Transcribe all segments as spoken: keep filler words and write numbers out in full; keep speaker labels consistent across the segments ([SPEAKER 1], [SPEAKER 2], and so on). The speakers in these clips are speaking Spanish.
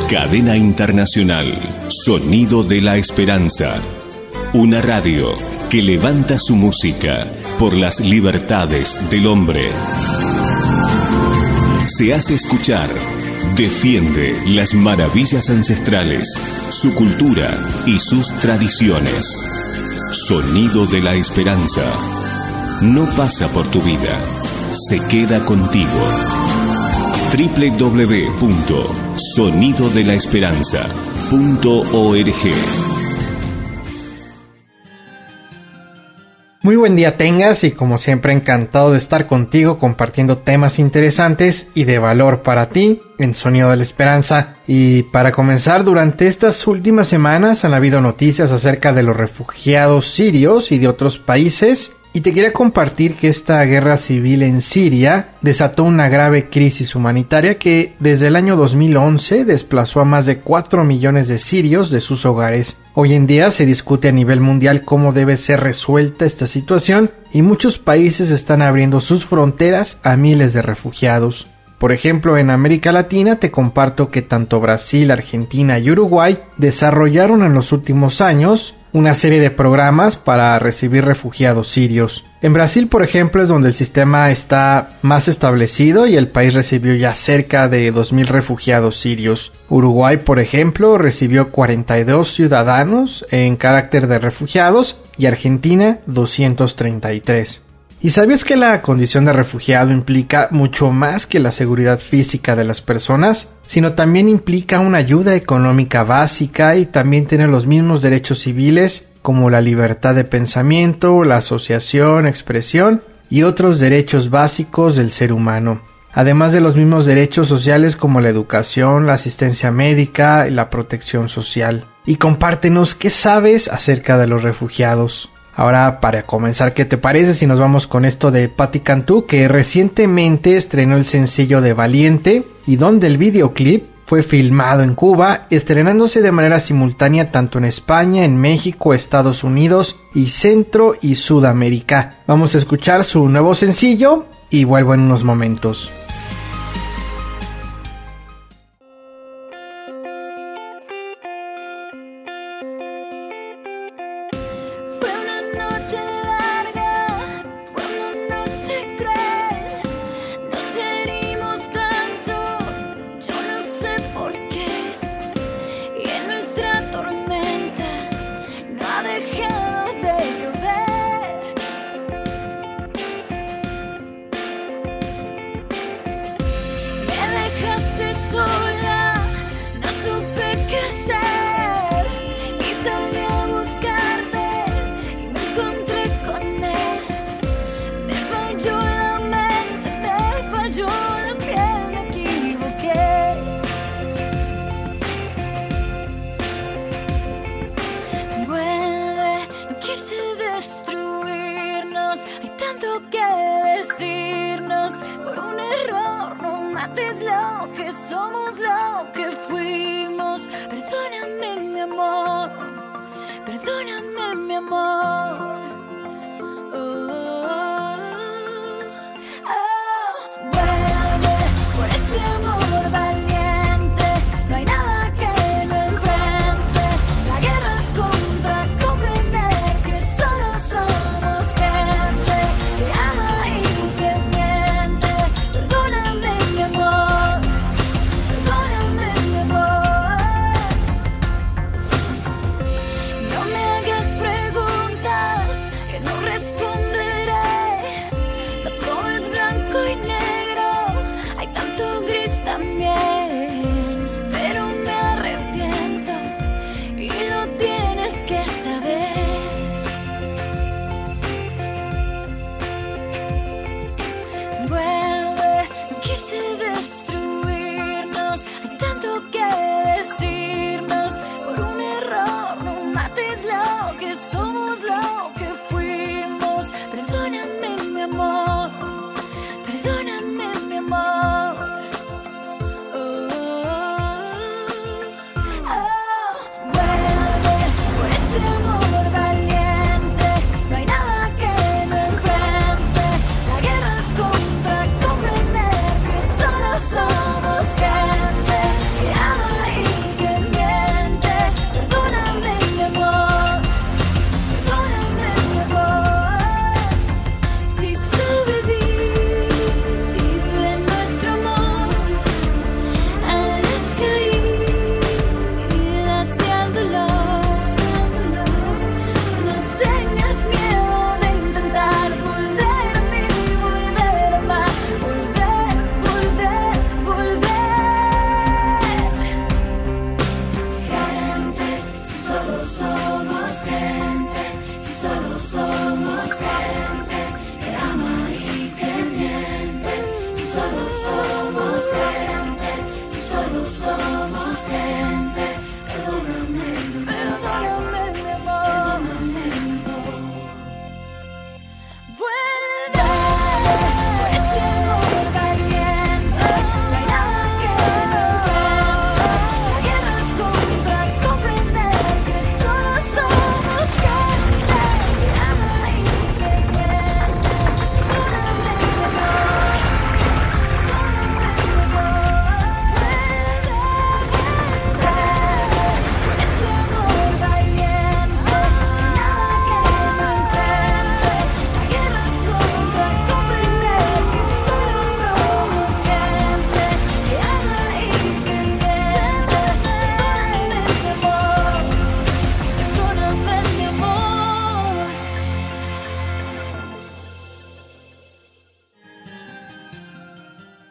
[SPEAKER 1] Cadena Internacional, Sonido de la Esperanza. Una radio que levanta su música por las libertades del hombre. Se hace escuchar, defiende las maravillas ancestrales, su cultura y sus tradiciones. Sonido de la Esperanza. No pasa por tu vida, se queda contigo. doble u doble u doble u punto sonido de la esperanza punto org.
[SPEAKER 2] Muy buen día tengas y como siempre encantado de estar contigo compartiendo temas interesantes y de valor para ti en Sonido de la Esperanza. Y para comenzar, durante estas últimas semanas han habido noticias acerca de los refugiados sirios y de otros países. Y te quería compartir que esta guerra civil en Siria desató una grave crisis humanitaria que desde el año dos mil once desplazó a más de cuatro millones de sirios de sus hogares. Hoy en día se discute a nivel mundial cómo debe ser resuelta esta situación y muchos países están abriendo sus fronteras a miles de refugiados. Por ejemplo, en América Latina te comparto que tanto Brasil, Argentina y Uruguay desarrollaron en los últimos años una serie de programas para recibir refugiados sirios. En Brasil, por ejemplo, es donde el sistema está más establecido y el país recibió ya cerca de dos mil refugiados sirios. Uruguay, por ejemplo, recibió cuarenta y dos ciudadanos en carácter de refugiados y Argentina doscientos treinta y tres. ¿Y sabías que la condición de refugiado implica mucho más que la seguridad física de las personas, sino también implica una ayuda económica básica y también tiene los mismos derechos civiles como la libertad de pensamiento, la asociación, expresión y otros derechos básicos del ser humano? Además de los mismos derechos sociales como la educación, la asistencia médica y la protección social. Y compártenos qué sabes acerca de los refugiados. Ahora, para comenzar, ¿qué te parece si nos vamos con esto de Patti Cantú, que recientemente estrenó el sencillo de Valiente y donde el videoclip fue filmado en Cuba, estrenándose de manera simultánea tanto en España, en México, Estados Unidos y Centro y Sudamérica? Vamos a escuchar su nuevo sencillo y vuelvo en unos momentos.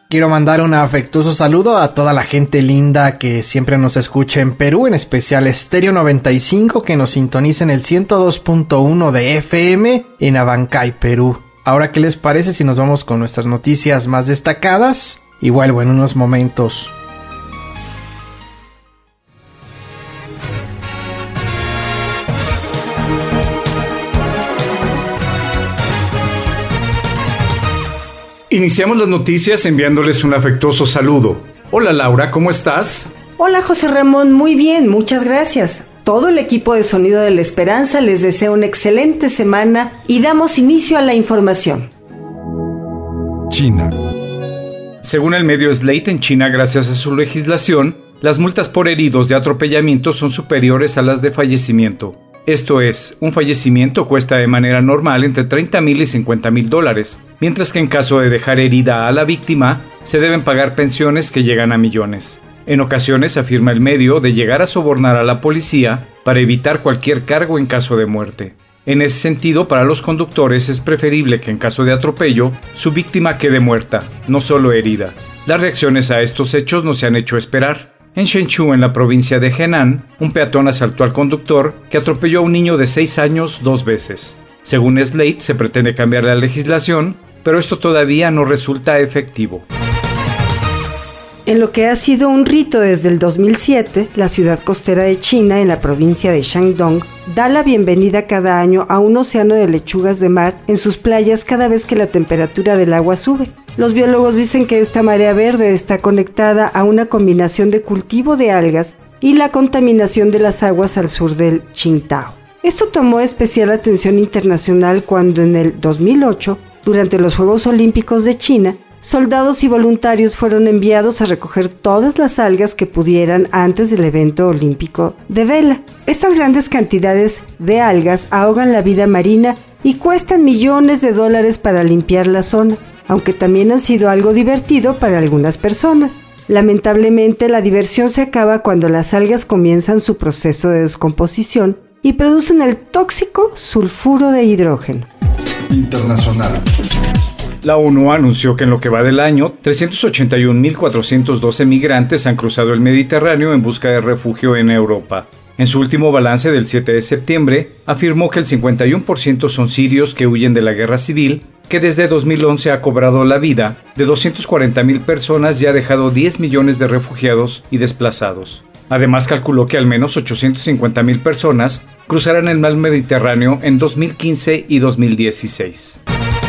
[SPEAKER 2] Quiero mandar un afectuoso saludo a toda la gente linda que siempre nos escucha en Perú, en especial Estéreo noventa y cinco, que nos sintoniza en el ciento dos punto uno de F M en Abancay, Perú. Ahora, ¿qué les parece si nos vamos con nuestras noticias más destacadas? Y vuelvo en unos momentos.
[SPEAKER 3] Iniciamos las noticias enviándoles un afectuoso saludo. Hola Laura, ¿cómo estás?
[SPEAKER 4] Hola José Ramón, muy bien, muchas gracias. Todo el equipo de Sonido de la Esperanza les desea una excelente semana y damos inicio a la información.
[SPEAKER 3] China. Según el medio Slate, en China, gracias a su legislación, las multas por heridos de atropellamiento son superiores a las de fallecimiento. Esto es, un fallecimiento cuesta de manera normal entre treinta mil y cincuenta mil dólares, mientras que en caso de dejar herida a la víctima, se deben pagar pensiones que llegan a millones. En ocasiones afirma el medio de llegar a sobornar a la policía para evitar cualquier cargo en caso de muerte. En ese sentido, para los conductores es preferible que en caso de atropello, su víctima quede muerta, no solo herida. Las reacciones a estos hechos no se han hecho esperar. En Shenzhou, en la provincia de Henan, un peatón asaltó al conductor que atropelló a un niño de seis años dos veces. Según Slate, se pretende cambiar la legislación, pero esto todavía no resulta efectivo.
[SPEAKER 4] En lo que ha sido un rito desde el dos mil siete, la ciudad costera de China, en la provincia de Shandong, da la bienvenida cada año a un océano de lechugas de mar en sus playas cada vez que la temperatura del agua sube. Los biólogos dicen que esta marea verde está conectada a una combinación de cultivo de algas y la contaminación de las aguas al sur del Qingdao. Esto tomó especial atención internacional cuando en el dos mil ocho, durante los Juegos Olímpicos de China, soldados y voluntarios fueron enviados a recoger todas las algas que pudieran antes del evento olímpico de vela. Estas grandes cantidades de algas ahogan la vida marina y cuestan millones de dólares para limpiar la zona, aunque también han sido algo divertido para algunas personas. Lamentablemente, la diversión se acaba cuando las algas comienzan su proceso de descomposición y producen el tóxico sulfuro de hidrógeno.
[SPEAKER 3] Internacional. La ONU anunció que en lo que va del año, trescientos ochenta y un mil cuatrocientos doce migrantes han cruzado el Mediterráneo en busca de refugio en Europa. En su último balance del siete de septiembre, afirmó que el cincuenta y uno por ciento son sirios que huyen de la guerra civil, que desde dos mil once ha cobrado la vida de doscientas cuarenta mil personas y ha dejado diez millones de refugiados y desplazados. Además, calculó que al menos ochocientas cincuenta mil personas cruzarán el mar Mediterráneo en dos mil quince y dos mil dieciséis.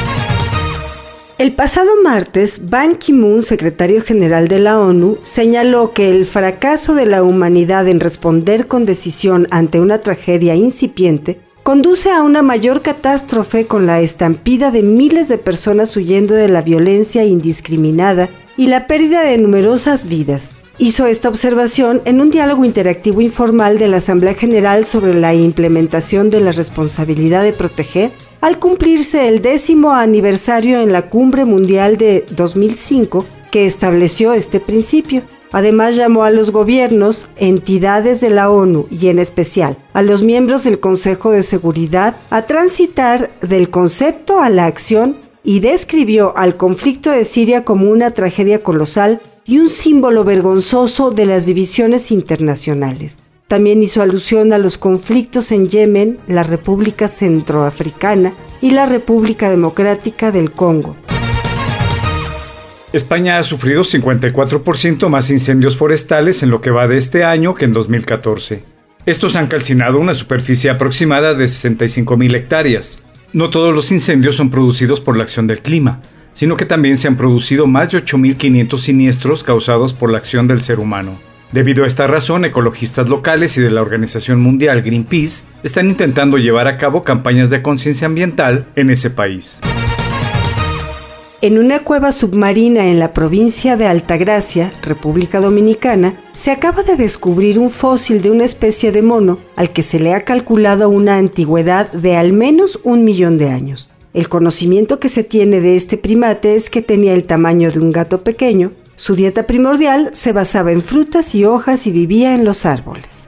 [SPEAKER 4] El pasado martes, Ban Ki-moon, secretario general de la ONU, señaló que el fracaso de la humanidad en responder con decisión ante una tragedia incipiente conduce a una mayor catástrofe con la estampida de miles de personas huyendo de la violencia indiscriminada y la pérdida de numerosas vidas. Hizo esta observación en un diálogo interactivo informal de la Asamblea General sobre la implementación de la responsabilidad de proteger al cumplirse el décimo aniversario en la Cumbre Mundial de dos mil cinco que estableció este principio. Además, llamó a los gobiernos, entidades de la ONU y en especial a los miembros del Consejo de Seguridad a transitar del concepto a la acción y describió al conflicto de Siria como una tragedia colosal y un símbolo vergonzoso de las divisiones internacionales. También hizo alusión a los conflictos en Yemen, la República Centroafricana y la República Democrática del Congo.
[SPEAKER 3] España ha sufrido cincuenta y cuatro por ciento más incendios forestales en lo que va de este año que en dos mil catorce. Estos han calcinado una superficie aproximada de sesenta y cinco mil hectáreas. No todos los incendios son producidos por la acción del clima, sino que también se han producido más de ocho mil quinientos siniestros causados por la acción del ser humano. Debido a esta razón, ecologistas locales y de la Organización Mundial Greenpeace están intentando llevar a cabo campañas de conciencia ambiental en ese país.
[SPEAKER 4] En una cueva submarina en la provincia de Altagracia, República Dominicana, se acaba de descubrir un fósil de una especie de mono al que se le ha calculado una antigüedad de al menos un millón de años. El conocimiento que se tiene de este primate es que tenía el tamaño de un gato pequeño. Su dieta primordial se basaba en frutas y hojas y vivía en los árboles.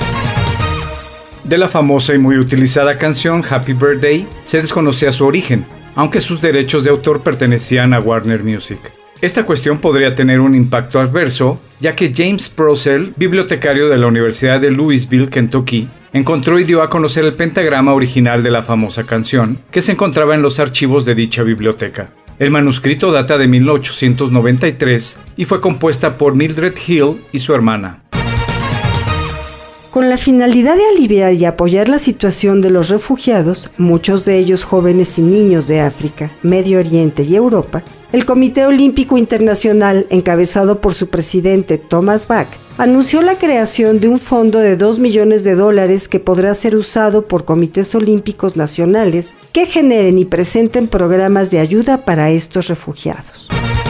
[SPEAKER 3] De la famosa y muy utilizada canción Happy Birthday se desconocía su origen, aunque sus derechos de autor pertenecían a Warner Music. Esta cuestión podría tener un impacto adverso, ya que James Purcell, bibliotecario de la Universidad de Louisville, Kentucky, encontró y dio a conocer el pentagrama original de la famosa canción, que se encontraba en los archivos de dicha biblioteca. El manuscrito data de mil ochocientos noventa y tres y fue compuesta por Mildred Hill y su hermana.
[SPEAKER 4] Con la finalidad de aliviar y apoyar la situación de los refugiados, muchos de ellos jóvenes y niños de África, Medio Oriente y Europa, el Comité Olímpico Internacional, encabezado por su presidente Thomas Bach, anunció la creación de un fondo de dos millones de dólares que podrá ser usado por comités olímpicos nacionales que generen y presenten programas de ayuda para estos refugiados.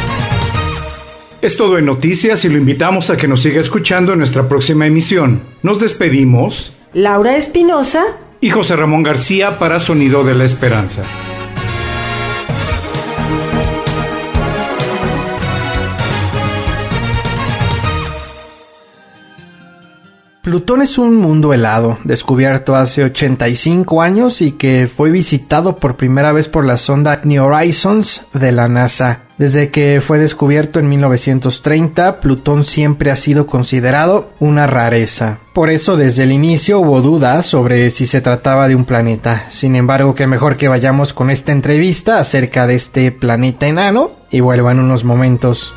[SPEAKER 3] Es todo en noticias y lo invitamos a que nos siga escuchando en nuestra próxima emisión. Nos despedimos.
[SPEAKER 4] Laura Espinosa
[SPEAKER 3] y José Ramón García para Sonido de la Esperanza.
[SPEAKER 2] Plutón es un mundo helado, descubierto hace ochenta y cinco años y que fue visitado por primera vez por la sonda New Horizons de la NASA. Desde que fue descubierto en mil novecientos treinta, Plutón siempre ha sido considerado una rareza. Por eso, desde el inicio hubo dudas sobre si se trataba de un planeta. Sin embargo, qué mejor que vayamos con esta entrevista acerca de este planeta enano y vuelvo en unos momentos.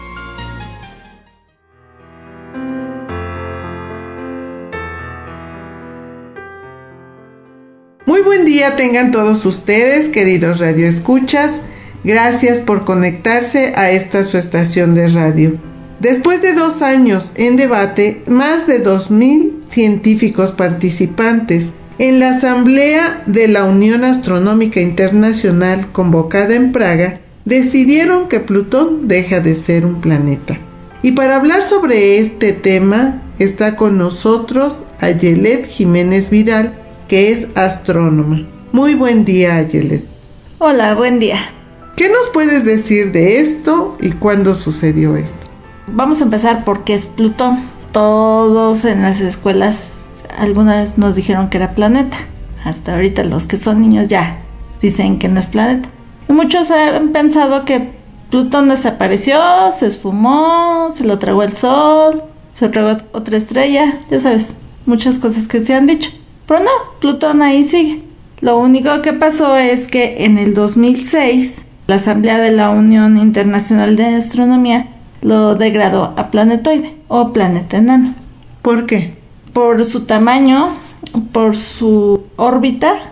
[SPEAKER 5] Muy buen día tengan todos ustedes, queridos radioescuchas. Gracias por conectarse a esta su estación de radio. Después de dos años en debate, más de dos mil científicos participantes en la Asamblea de la Unión Astronómica Internacional convocada en Praga decidieron que Plutón deja de ser un planeta. Y para hablar sobre este tema está con nosotros Ayelet Jiménez Vidal, que es astrónoma. Muy buen día, Ayelet.
[SPEAKER 6] Hola, buen día.
[SPEAKER 5] ¿Qué nos puedes decir de esto y cuándo sucedió esto?
[SPEAKER 6] Vamos a empezar por qué es Plutón. Todos en las escuelas alguna vez nos dijeron que era planeta. Hasta ahorita los que son niños ya dicen que no es planeta. Y muchos han pensado que Plutón desapareció, se esfumó, se lo tragó el sol, se tragó otra estrella, ya sabes, muchas cosas que se han dicho. Pero no, Plutón ahí sigue. Lo único que pasó es que en el dos mil seis, la Asamblea de la Unión Internacional de Astronomía lo degradó a planetoide o planeta enano.
[SPEAKER 5] ¿Por qué?
[SPEAKER 6] Por su tamaño, por su órbita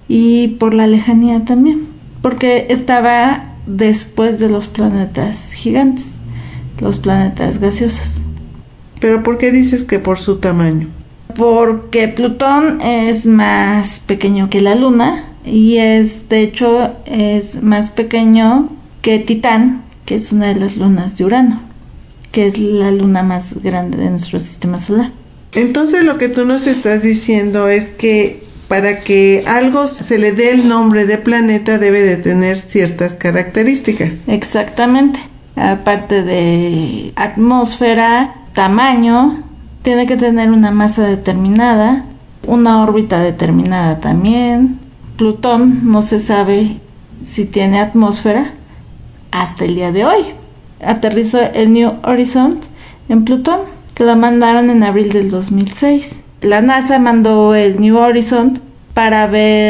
[SPEAKER 6] y por la lejanía también. Porque estaba después de los planetas gigantes, los planetas gaseosos.
[SPEAKER 5] ¿Pero por qué dices que por su tamaño?
[SPEAKER 6] Porque Plutón es más pequeño que la Luna y es, de hecho, es más pequeño que Titán, que es una de las lunas de Urano, que es la luna más grande de nuestro sistema solar.
[SPEAKER 5] Entonces lo que tú nos estás diciendo es que para que algo se le dé el nombre de planeta debe de tener ciertas características.
[SPEAKER 6] Exactamente. Aparte de atmósfera, tamaño, tiene que tener una masa determinada, una órbita determinada también. Plutón no se sabe si tiene atmósfera hasta el día de hoy. Aterrizó el New Horizons en Plutón, que lo mandaron en abril del dos mil seis. La NASA mandó el New Horizons para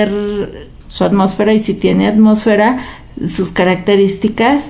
[SPEAKER 6] ver su atmósfera y si tiene atmósfera, sus características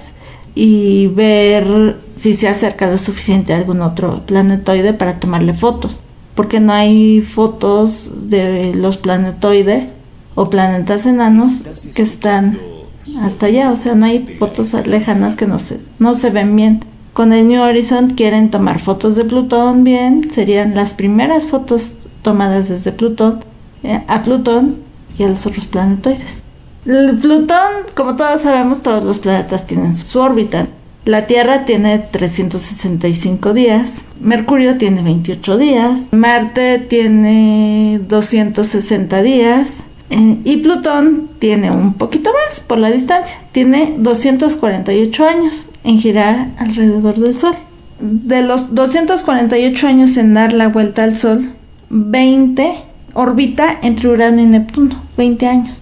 [SPEAKER 6] y ver si se acerca lo suficiente a algún otro planetoide para tomarle fotos, porque no hay fotos de los planetoides o planetas enanos que están hasta allá, o sea, no hay fotos lejanas que no se, no se ven bien. Con el New Horizons quieren tomar fotos de Plutón bien, serían las primeras fotos tomadas desde Plutón eh, a Plutón y a los otros planetoides. El Plutón, como todos sabemos, todos los planetas tienen su órbita. La Tierra tiene trescientos sesenta y cinco días, Mercurio tiene veintiocho días, Marte tiene doscientos sesenta días eh, y Plutón tiene un poquito más por la distancia, tiene doscientos cuarenta y ocho años en girar alrededor del Sol. De los doscientos cuarenta y ocho años en dar la vuelta al Sol, veinte orbita entre Urano y Neptuno, veinte años.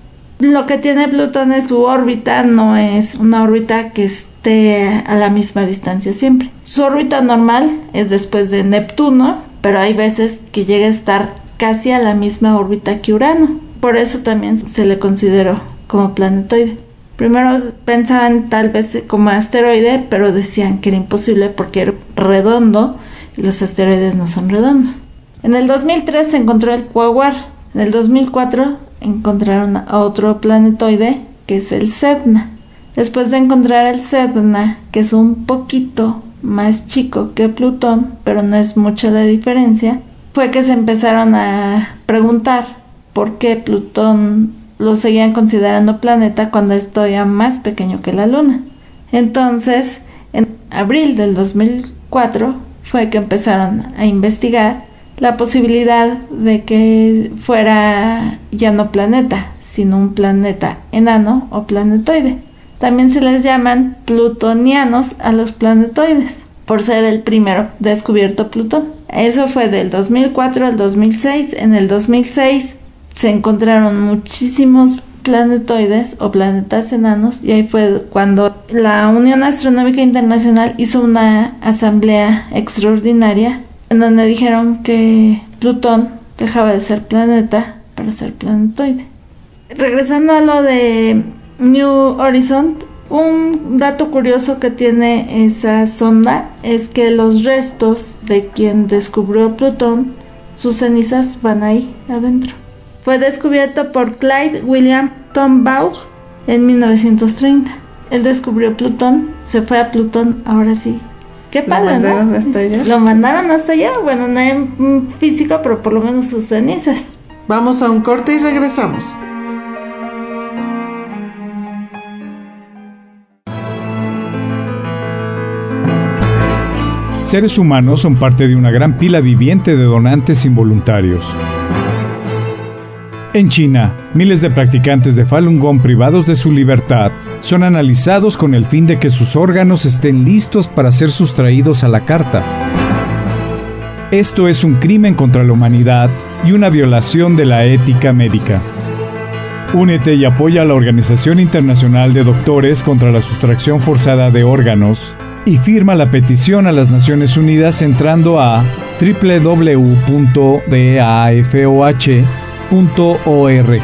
[SPEAKER 6] Lo que tiene Plutón es su órbita, no es una órbita que esté a la misma distancia siempre. Su órbita normal es después de Neptuno, pero hay veces que llega a estar casi a la misma órbita que Urano. Por eso también se le consideró como planetoide. Primero pensaban tal vez como asteroide, pero decían que era imposible porque era redondo y los asteroides no son redondos. En el dos mil tres se encontró el Quasar. En el dos mil cuatro encontraron a otro planetoide que es el Sedna. Después de encontrar el Sedna, que es un poquito más chico que Plutón, pero no es mucha la diferencia, fue que se empezaron a preguntar por qué Plutón lo seguían considerando planeta cuando es todavía más pequeño que la Luna. Entonces, en abril del dos mil cuatro fue que empezaron a investigar la posibilidad de que fuera ya no planeta, sino un planeta enano o planetoide. También se les llaman plutonianos a los planetoides, por ser el primero descubierto Plutón. Eso fue del dos mil cuatro al dos mil seis. En el dos mil seis se encontraron muchísimos planetoides o planetas enanos, y ahí fue cuando la Unión Astronómica Internacional hizo una asamblea extraordinaria en donde dijeron que Plutón dejaba de ser planeta para ser planetoide. Regresando a lo de New Horizon, un dato curioso que tiene esa sonda es que los restos de quien descubrió Plutón, sus cenizas van ahí adentro. Fue descubierto por Clyde William Tombaugh en mil novecientos treinta. Él descubrió Plutón, se fue a Plutón, ahora sí. Qué padre, ¿no?
[SPEAKER 5] ¿Lo mandaron hasta allá?
[SPEAKER 6] Lo mandaron hasta allá, bueno, no en físico, pero por lo menos sus cenizas.
[SPEAKER 5] Vamos a un corte y regresamos.
[SPEAKER 3] Seres humanos son parte de una gran pila viviente de donantes involuntarios. En China, miles de practicantes de Falun Gong privados de su libertad son analizados con el fin de que sus órganos estén listos para ser sustraídos a la carta. Esto es un crimen contra la humanidad y una violación de la ética médica. Únete y apoya a la Organización Internacional de Doctores contra la Sustracción Forzada de Órganos y firma la petición a las Naciones Unidas entrando a doble u doble u doble u punto d a f o h punto org.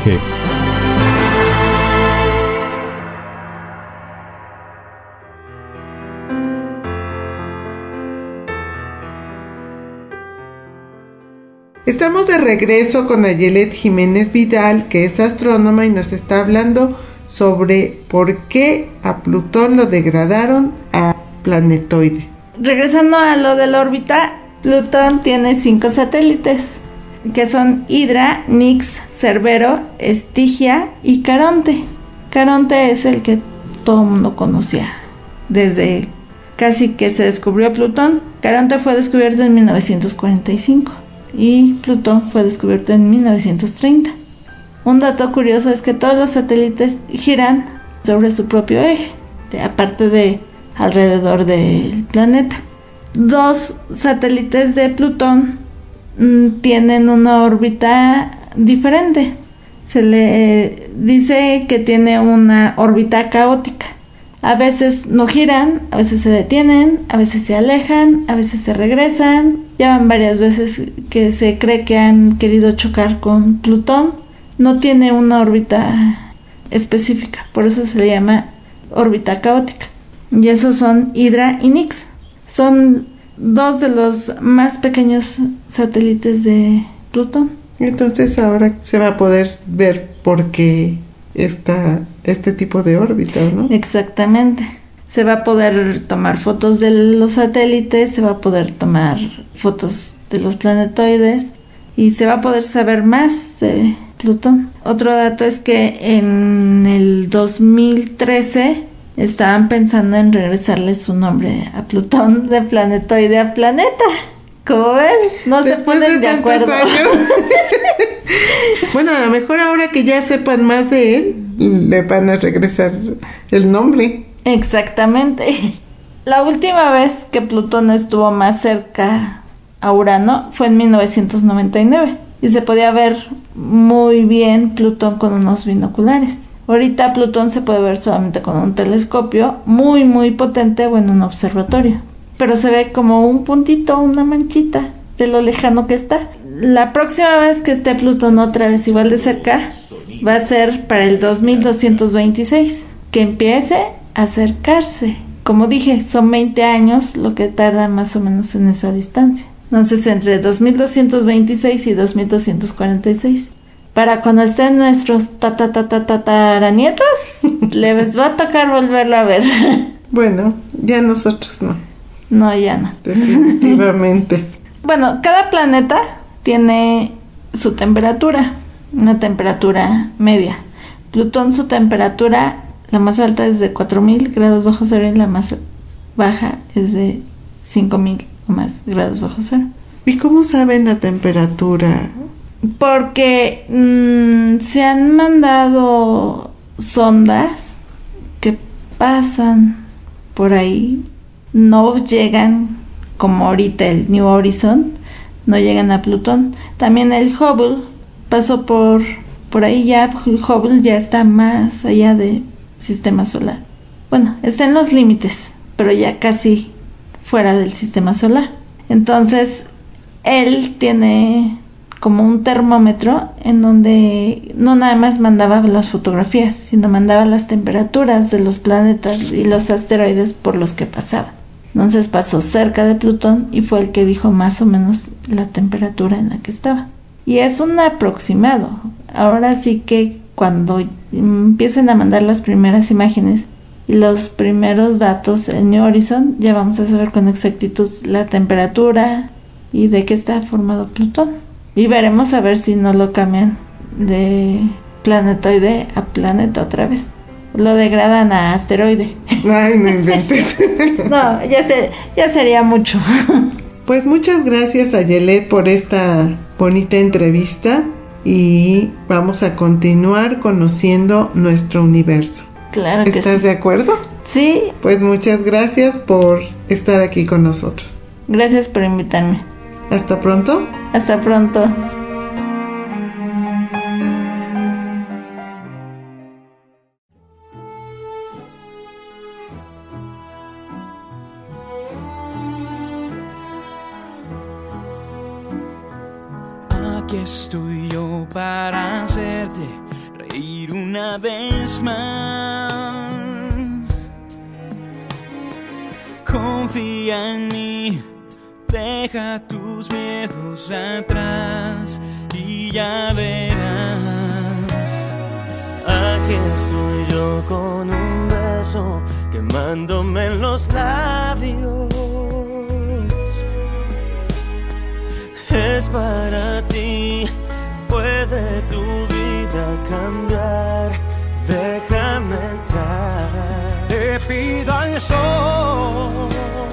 [SPEAKER 5] Estamos de regreso con Ayelet Jiménez Vidal, que es astrónoma y nos está hablando sobre por qué a Plutón lo degradaron a planetoide.
[SPEAKER 6] Regresando a lo de la órbita, Plutón tiene cinco satélites, que son Hydra, Nix, Cerbero, Estigia y Caronte. Caronte es el que todo el mundo conocía desde casi que se descubrió Plutón. Caronte fue descubierto en mil novecientos cuarenta y cinco y Plutón fue descubierto en mil novecientos treinta. Un dato curioso es que todos los satélites giran sobre su propio eje, de, aparte de alrededor del planeta. Dos satélites de Plutón mmm, tienen una órbita diferente. Se le dice que tiene una órbita caótica. A veces no giran, a veces se detienen, a veces se alejan, a veces se regresan. Ya van varias veces que se cree que han querido chocar con Plutón. No tiene una órbita específica, por eso se le llama órbita caótica. Y esos son Hydra y Nix. Son dos de los más pequeños satélites de Plutón.
[SPEAKER 5] Entonces ahora se va a poder ver por qué está este tipo de órbita, ¿no?
[SPEAKER 6] Exactamente. Se va a poder tomar fotos de los satélites, se va a poder tomar fotos de los planetoides y se va a poder saber más de Plutón. Otro dato es que en el dos mil trece estaban pensando en regresarle su nombre a Plutón de planetoide a planeta. ¿Cómo ves? No
[SPEAKER 5] Después
[SPEAKER 6] se ponen
[SPEAKER 5] de,
[SPEAKER 6] de acuerdo.
[SPEAKER 5] Bueno, a lo mejor ahora que ya sepan más de él, le van a regresar el nombre.
[SPEAKER 6] Exactamente. La última vez que Plutón estuvo más cerca a Urano fue en mil novecientos noventa y nueve y se podía ver muy bien Plutón con unos binoculares. Ahorita Plutón se puede ver solamente con un telescopio muy muy potente o en un observatorio, pero se ve como un puntito, una manchita de lo lejano que está. La próxima vez que esté Plutón otra vez igual de cerca va a ser para el dos mil doscientos veintiséis, que empiece a acercarse. Como dije, son veinte años lo que tarda más o menos en esa distancia. Entonces entre dos mil doscientos veintiséis y dos mil doscientos cuarenta y seis. Para cuando estén nuestros tataranietos, les va a tocar volverlo a ver.
[SPEAKER 5] Bueno, ya nosotros no.
[SPEAKER 6] No, ya no.
[SPEAKER 5] Definitivamente.
[SPEAKER 6] Bueno, cada planeta tiene su temperatura, una temperatura media. Plutón, su temperatura, la más alta es de cuatro mil grados bajo cero y la más baja es de cinco mil o más grados bajo cero.
[SPEAKER 5] ¿Y cómo saben la temperatura?
[SPEAKER 6] Porque mmm, se han mandado sondas que pasan por ahí, no llegan como ahorita el New Horizon, no llegan a Plutón. También el Hubble pasó por, por ahí, ya el Hubble ya está más allá del sistema solar. Bueno, está en los límites, pero ya casi fuera del sistema solar. Entonces, él tiene como un termómetro en donde no nada más mandaba las fotografías, sino mandaba las temperaturas de los planetas y los asteroides por los que pasaba. Entonces pasó cerca de Plutón y fue el que dijo más o menos la temperatura en la que estaba. Y es un aproximado. Ahora sí que cuando empiecen a mandar las primeras imágenes y los primeros datos en New Horizon, ya vamos a saber con exactitud la temperatura y de qué está formado Plutón. Y veremos a ver si no lo cambian de planetoide a planeta otra vez. Lo degradan a asteroide.
[SPEAKER 5] Ay, no inventes.
[SPEAKER 6] No, ya, ser, ya sería mucho.
[SPEAKER 5] Pues muchas gracias a Yelet por esta bonita entrevista y vamos a continuar conociendo nuestro universo.
[SPEAKER 6] Claro que sí.
[SPEAKER 5] ¿Estás de acuerdo?
[SPEAKER 6] Sí.
[SPEAKER 5] Pues muchas gracias por estar aquí con nosotros.
[SPEAKER 6] Gracias por invitarme.
[SPEAKER 5] Hasta pronto.
[SPEAKER 6] Hasta pronto.
[SPEAKER 7] Aquí estoy yo para hacerte reír una vez más. Confía en mí. Deja tus miedos atrás y ya verás.
[SPEAKER 8] Aquí estoy yo con un beso quemándome en los labios. Es para ti, puede tu vida cambiar. Déjame entrar.
[SPEAKER 7] Te pido al sol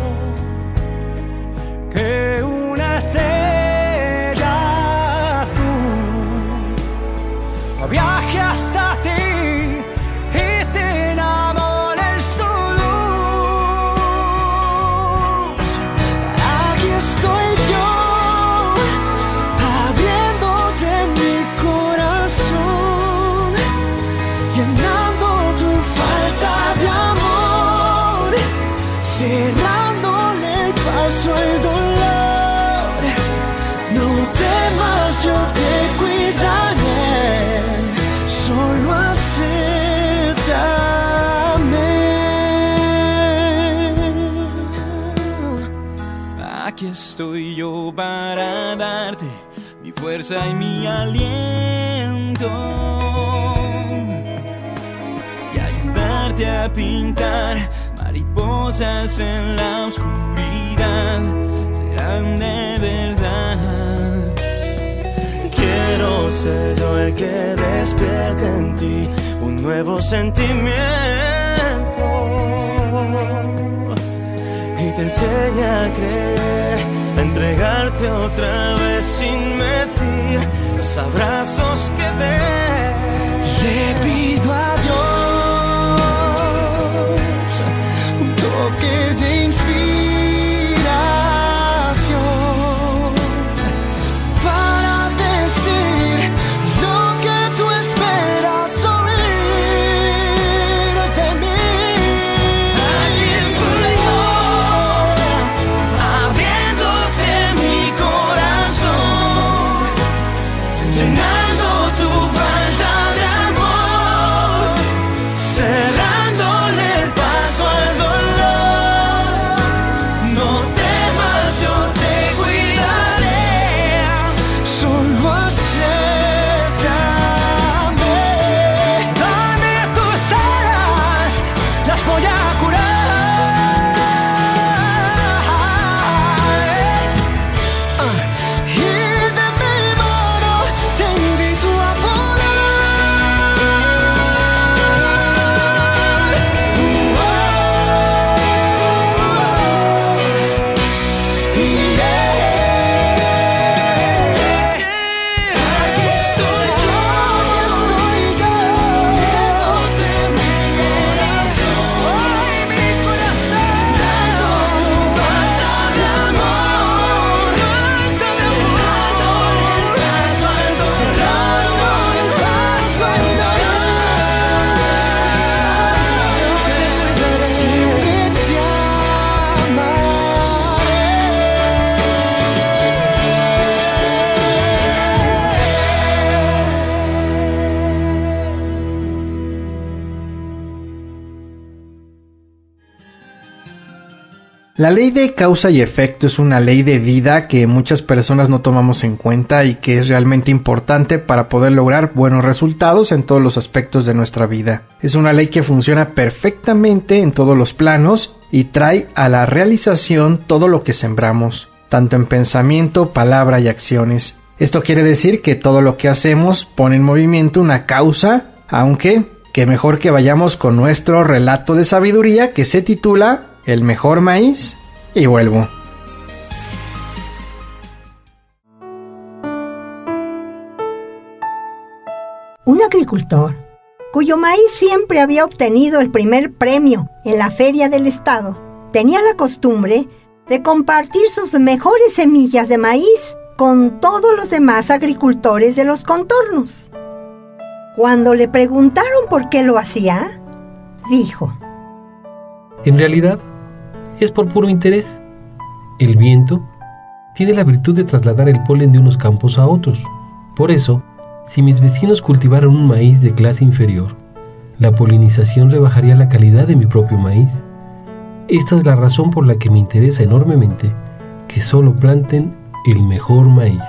[SPEAKER 7] que una estrella azul viaje hasta ti y te enamore en su luz.
[SPEAKER 8] Aquí estoy yo, abriéndote mi corazón, llenando tu falta de amor, cerrándole el paso al dolor. Yo te cuidaré, solo acéptame.
[SPEAKER 7] Aquí estoy yo para darte mi fuerza y mi aliento y ayudarte a pintar mariposas en la oscuridad. Serán de verdad.
[SPEAKER 8] Quiero ser yo el que despierte en ti un nuevo sentimiento y te enseñe a creer, a entregarte otra vez sin medir los abrazos que dé. Le pido a Dios un toque de inspiración para decir lo que tú esperas oír.
[SPEAKER 2] La ley de causa y efecto es una ley de vida que muchas personas no tomamos en cuenta y que es realmente importante para poder lograr buenos resultados en todos los aspectos de nuestra vida. Es una ley que funciona perfectamente en todos los planos y trae a la realización todo lo que sembramos, tanto en pensamiento, palabra y acciones. Esto quiere decir que todo lo que hacemos pone en movimiento una causa, aunque que mejor que vayamos con nuestro relato de sabiduría que se titula El mejor maíz, y vuelvo.
[SPEAKER 9] Un agricultor, cuyo maíz siempre había obtenido el primer premio en la feria del estado, tenía la costumbre de compartir sus mejores semillas de maíz con todos los demás agricultores de los contornos. Cuando le preguntaron por qué lo hacía, dijo:
[SPEAKER 10] En realidad, es por puro interés. El viento tiene la virtud de trasladar el polen de unos campos a otros. Por eso, si mis vecinos cultivaran un maíz de clase inferior, la polinización rebajaría la calidad de mi propio maíz. Esta es la razón por la que me interesa enormemente que solo planten el mejor maíz.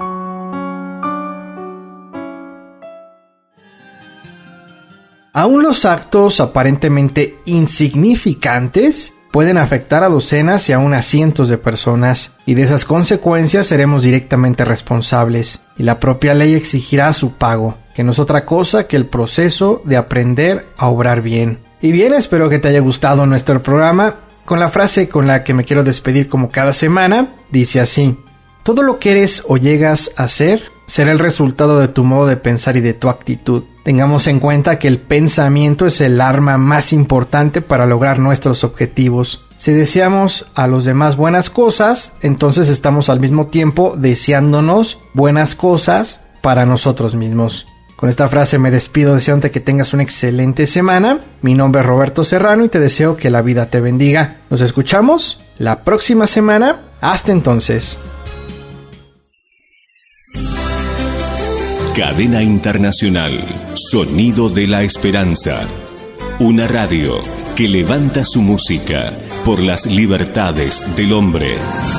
[SPEAKER 2] Aún los actos aparentemente insignificantes pueden afectar a docenas y aún a cientos de personas, y de esas consecuencias seremos directamente responsables, y la propia ley exigirá su pago, que no es otra cosa que el proceso de aprender a obrar bien. Y bien, espero que te haya gustado nuestro programa, con la frase con la que me quiero despedir como cada semana, dice así: todo lo que eres o llegas a ser será el resultado de tu modo de pensar y de tu actitud. Tengamos en cuenta que el pensamiento es el arma más importante para lograr nuestros objetivos. Si deseamos a los demás buenas cosas, entonces estamos al mismo tiempo deseándonos buenas cosas para nosotros mismos. Con esta frase me despido deseándote que tengas una excelente semana. Mi nombre es Roberto Serrano y te deseo que la vida te bendiga. Nos escuchamos la próxima semana. Hasta entonces.
[SPEAKER 1] Cadena Internacional, Sonido de la Esperanza. Una radio que levanta su música por las libertades del hombre.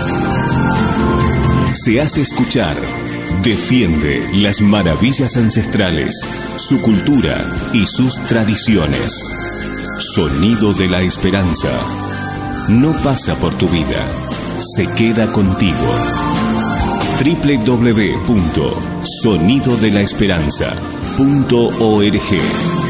[SPEAKER 1] Se hace escuchar, defiende las maravillas ancestrales, su cultura y sus tradiciones. Sonido de la Esperanza. No pasa por tu vida, se queda contigo. doble u doble u doble u punto sonido de la esperanza punto org